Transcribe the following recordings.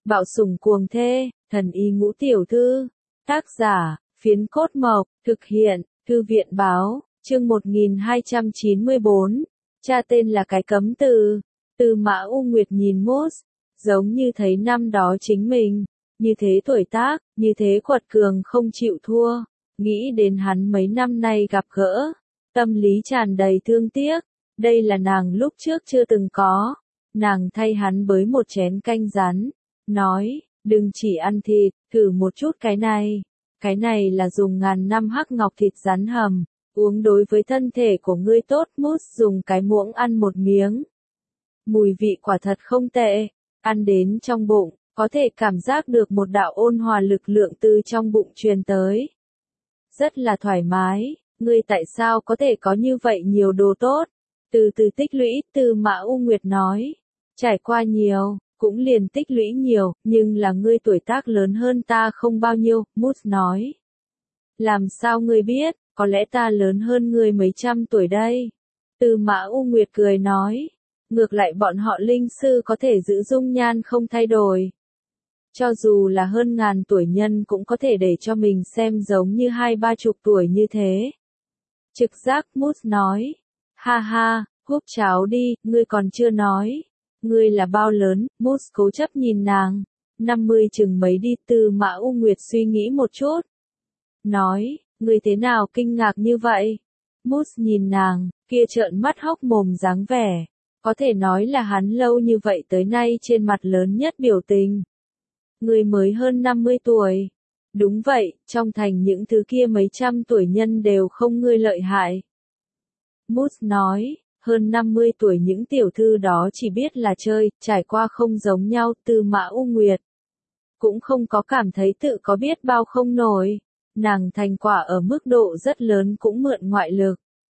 Bạo sủng cuồng thê, thần y ngũ tiểu thư. Tác giả, Phiến Cốt Mộc, thực hiện, Thư viện báo, chương 1294. Cha tên là cái cấm từ. Tư Mã U Nguyệt nhìn Moose, giống như thấy năm đó chính mình, như thế tuổi tác, như thế quật cường không chịu thua, nghĩ đến hắn mấy năm nay gặp gỡ, tâm lý tràn đầy thương tiếc, đây là nàng lúc trước chưa từng có. Nàng thay hắn bới một chén canh rắn, nói, đừng chỉ ăn thịt, thử một chút cái này là dùng ngàn năm hắc ngọc thịt rắn hầm, uống đối với thân thể của ngươi tốt. Moose dùng cái muỗng ăn một miếng. Mùi vị quả thật không tệ, ăn đến trong bụng, có thể cảm giác được một đạo ôn hòa lực lượng từ trong bụng truyền tới. Rất là thoải mái, ngươi tại sao có thể có như vậy nhiều đồ tốt? Từ từ tích lũy, Tư Mã U Nguyệt nói. Trải qua nhiều, cũng liền tích lũy nhiều, nhưng là ngươi tuổi tác lớn hơn ta không bao nhiêu, Moose nói. Làm sao ngươi biết, có lẽ ta lớn hơn ngươi mấy trăm tuổi đây. Tư Mã U Nguyệt cười nói. Ngược lại bọn họ linh sư có thể giữ dung nhan không thay đổi. Cho dù là hơn ngàn tuổi nhân cũng có thể để cho mình xem giống như 20-30 tuổi như thế. Trực giác, Moose nói. Ha ha, húp cháo đi, ngươi còn chưa nói. Ngươi là bao lớn? Moose cố chấp nhìn nàng. 50 chừng mấy đi. Tư Mã U Nguyệt suy nghĩ một chút. Nói, ngươi thế nào kinh ngạc như vậy? Moose nhìn nàng, kia trợn mắt hốc mồm dáng vẻ. Có thể nói là hắn lâu như vậy tới nay trên mặt lớn nhất biểu tình. Ngươi mới hơn 50 tuổi. Đúng vậy, trong thành những thứ kia mấy trăm tuổi nhân đều không ngươi lợi hại. Moose nói, hơn 50 tuổi những tiểu thư đó chỉ biết là chơi, trải qua không giống nhau. Tư Mã U Nguyệt cũng không có cảm thấy tự có biết bao không nổi. Nàng thành quả ở mức độ rất lớn cũng mượn ngoại lực.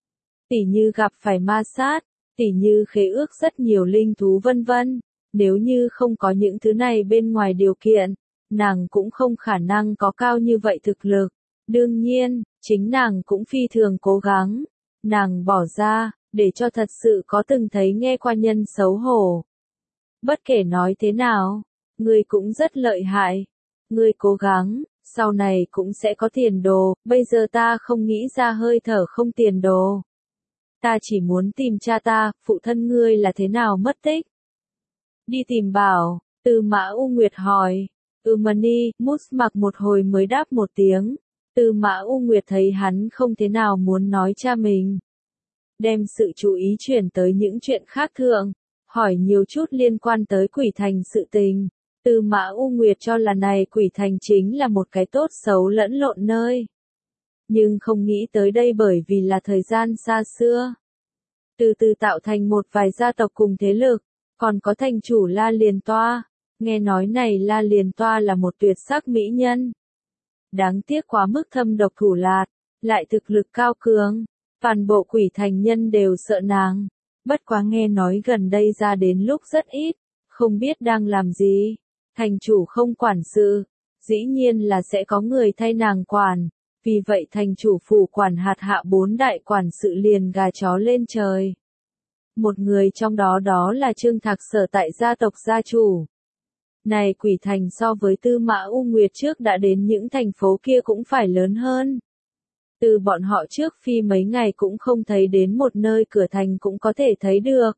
Tỉ như gặp phải ma sát, tỉ như khế ước rất nhiều linh thú vân vân. Nếu như không có những thứ này bên ngoài điều kiện, nàng cũng không khả năng có cao như vậy thực lực. Đương nhiên, chính nàng cũng phi thường cố gắng. Nàng bỏ ra, để cho thật sự có từng thấy nghe qua nhân xấu hổ. Bất kể nói thế nào, ngươi cũng rất lợi hại. Ngươi cố gắng, sau này cũng sẽ có tiền đồ, bây giờ ta không nghĩ ra hơi thở không tiền đồ. Ta chỉ muốn tìm cha ta, phụ thân ngươi là thế nào mất tích? Đi tìm bảo, Tư Mã U Nguyệt hỏi. Mani, Moose mặc một hồi mới đáp một tiếng. Tư Mã U Nguyệt thấy hắn không thế nào muốn nói cha mình. Đem sự chú ý chuyển tới những chuyện khác thường, hỏi nhiều chút liên quan tới Quỷ Thành sự tình. Tư Mã U Nguyệt cho là này Quỷ Thành chính là một cái tốt xấu lẫn lộn nơi. Nhưng không nghĩ tới đây bởi vì là thời gian xa xưa. Từ từ tạo thành một vài gia tộc cùng thế lực, còn có thành chủ La Liền Toa. Nghe nói này La Liền Toa là một tuyệt sắc mỹ nhân. Đáng tiếc quá mức thâm độc thủ lạt, lại thực lực cao cường. Toàn bộ Quỷ Thành nhân đều sợ nàng. Bất quá nghe nói gần đây ra đến lúc rất ít, không biết đang làm gì. Thành chủ không quản sự, dĩ nhiên là sẽ có người thay nàng quản. Vì vậy thành chủ phủ quản hạt hạ 4 đại quản sự liền gà chó lên trời. Một người trong đó đó là Trương Thạc sở tại gia tộc gia chủ. Này Quỷ Thành so với Tư Mã U Nguyệt trước đã đến những thành phố kia cũng phải lớn hơn. Từ bọn họ trước phi mấy ngày cũng không thấy đến một nơi cửa thành cũng có thể thấy được.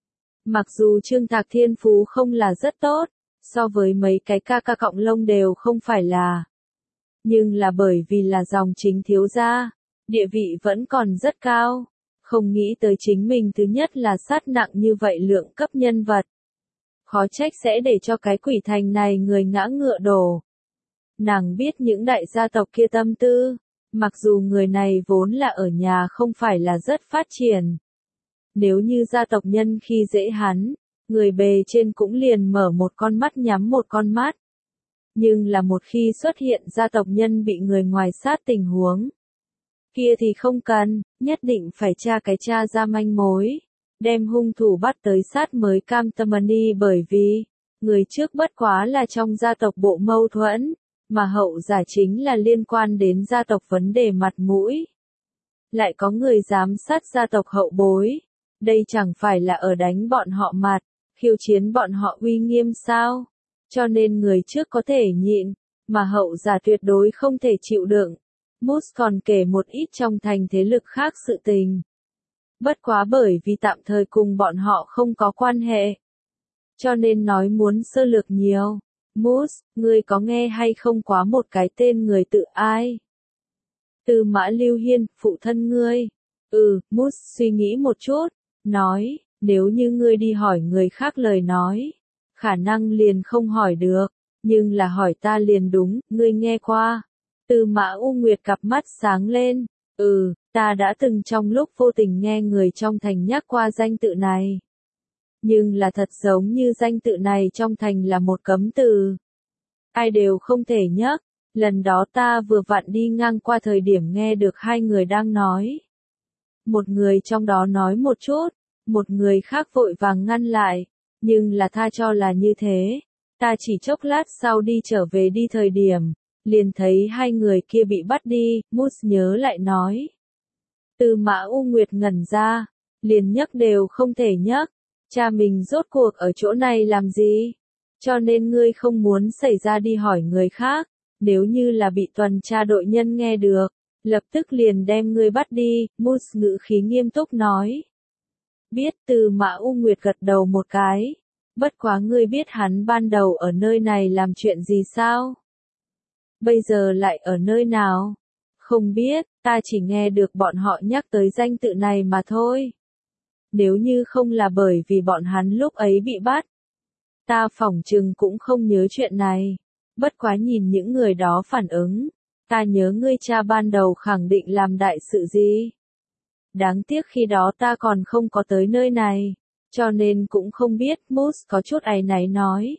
Mặc dù Trương Thạc thiên phú không là rất tốt, so với mấy cái ca ca cọng lông đều không phải là. Nhưng là bởi vì là dòng chính thiếu gia, địa vị vẫn còn rất cao. Không nghĩ tới chính mình thứ nhất là sát nặng như vậy lượng cấp nhân vật. Khó trách sẽ để cho cái Quỷ Thành này người ngã ngựa đổ. Nàng biết những đại gia tộc kia tâm tư, mặc dù người này vốn là ở nhà không phải là rất phát triển. Nếu như gia tộc nhân khi dễ hắn, người bề trên cũng liền mở một con mắt nhắm một con mắt. Nhưng là một khi xuất hiện gia tộc nhân bị người ngoài sát tình huống, kia thì không cần, nhất định phải tra ra manh mối, đem hung thủ bắt tới sát mới cam tâm đi, bởi vì người trước bất quá là trong gia tộc bộ mâu thuẫn, mà hậu giả chính là liên quan đến gia tộc vấn đề mặt mũi. Lại có người dám sát gia tộc hậu bối, đây chẳng phải là ở đánh bọn họ mặt, khiêu chiến bọn họ uy nghiêm sao? cho nên người trước có thể nhịn, mà hậu giả tuyệt đối không thể chịu đựng. Moose còn kể một ít trong thành thế lực khác sự tình. Bất quá bởi vì tạm thời cùng bọn họ không có quan hệ, cho nên nói muốn sơ lược nhiều. Moose, ngươi có nghe hay không quá một cái tên người tự ai? Tư Mã Lưu Hiên, phụ thân ngươi. Moose suy nghĩ một chút, nói, nếu như ngươi đi hỏi người khác lời nói, khả năng liền không hỏi được, nhưng là hỏi ta liền đúng, ngươi nghe qua. Tư Mã U Nguyệt cặp mắt sáng lên, ta đã từng trong lúc vô tình nghe người trong thành nhắc qua danh tự này. Nhưng là thật giống như danh tự này trong thành là một cấm từ. Ai đều không thể nhắc, lần đó ta vừa vặn đi ngang qua thời điểm nghe được hai người đang nói. Một người trong đó nói một chút, một người khác vội vàng ngăn lại, nhưng là tha cho là như thế. Ta chỉ chốc lát sau đi trở về đi thời điểm, liền thấy hai người kia bị bắt đi, Moose nhớ lại nói. Tư Mã U Nguyệt ngẩn ra, liền nhấc đều không thể nhấc, cha mình rốt cuộc ở chỗ này làm gì? Cho nên ngươi không muốn xảy ra đi hỏi người khác, nếu như là bị tuần tra đội nhân nghe được, lập tức liền đem ngươi bắt đi, Moose ngữ khí nghiêm túc nói. Biết. Tư Mã U Nguyệt gật đầu một cái, bất quá ngươi biết hắn ban đầu ở nơi này làm chuyện gì sao? Bây giờ lại ở nơi nào? Không biết, ta chỉ nghe được bọn họ nhắc tới danh tự này mà thôi. Nếu như không là bởi vì bọn hắn lúc ấy bị bắt, ta phỏng chừng cũng không nhớ chuyện này. Bất quá nhìn những người đó phản ứng, ta nhớ ngươi cha ban đầu khẳng định làm đại sự gì. Đáng tiếc khi đó ta còn không có tới nơi này, cho nên cũng không biết. Moose có chút áy náy nói.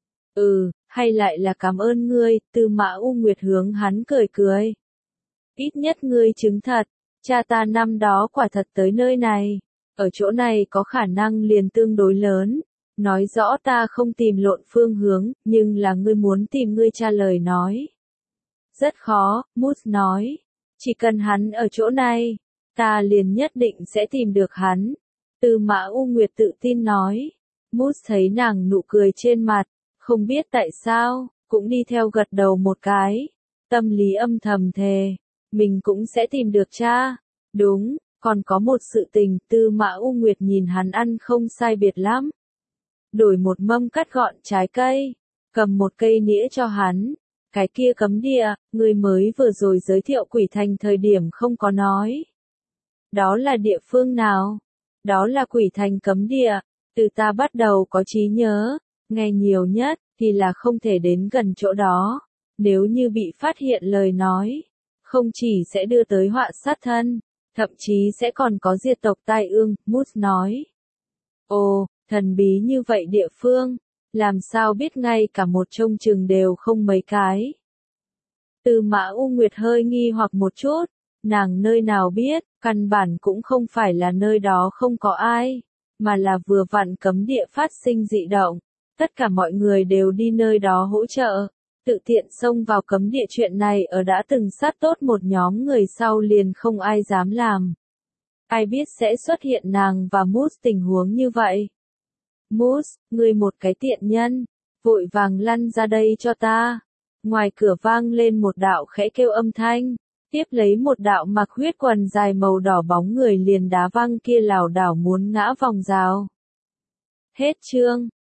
Hay lại là cảm ơn ngươi, Tư Mã U Nguyệt hướng hắn cười cười. Ít nhất ngươi chứng thật, cha ta năm đó quả thật tới nơi này, ở chỗ này có khả năng liền tương đối lớn, nói rõ ta không tìm lộn phương hướng, nhưng là ngươi muốn tìm ngươi cha lời nói. Rất khó, Moose nói, chỉ cần hắn ở chỗ này, ta liền nhất định sẽ tìm được hắn. Tư Mã U Nguyệt tự tin nói. Moose thấy nàng nụ cười trên mặt, không biết tại sao, cũng đi theo gật đầu một cái. Tâm lý âm thầm thề, mình cũng sẽ tìm được cha. Đúng, còn có một sự tình. Tư Mã U Nguyệt nhìn hắn ăn không sai biệt lắm. Đổi một mâm cắt gọn trái cây, cầm một cây nĩa cho hắn. Cái kia cấm địa, người mới vừa rồi giới thiệu Quỷ Thành thời điểm không có nói. Đó là địa phương nào? Đó là Quỷ Thành cấm địa. Từ ta bắt đầu có trí nhớ, nghe nhiều nhất, thì là không thể đến gần chỗ đó. Nếu như bị phát hiện lời nói, không chỉ sẽ đưa tới họa sát thân, thậm chí sẽ còn có diệt tộc tai ương, Moose nói. Ồ, thần bí như vậy địa phương, làm sao biết ngay cả một trông chừng đều không mấy cái. Tư Mã U Nguyệt hơi nghi hoặc một chút, nàng nơi nào biết, căn bản cũng không phải là nơi đó không có ai, mà là vừa vặn cấm địa phát sinh dị động, tất cả mọi người đều đi nơi đó hỗ trợ, tự tiện xông vào cấm địa chuyện này ở đã từng sát tốt một nhóm người sau liền không ai dám làm. Ai biết sẽ xuất hiện nàng và Moose tình huống như vậy. Moose, ngươi một cái tiện nhân, vội vàng lăn ra đây cho ta. Ngoài cửa vang lên một đạo khẽ kêu âm thanh, tiếp lấy một đạo mặc huyết quần dài màu đỏ bóng người liền đá văng kia lảo đảo muốn ngã vòng rào. Hết chương.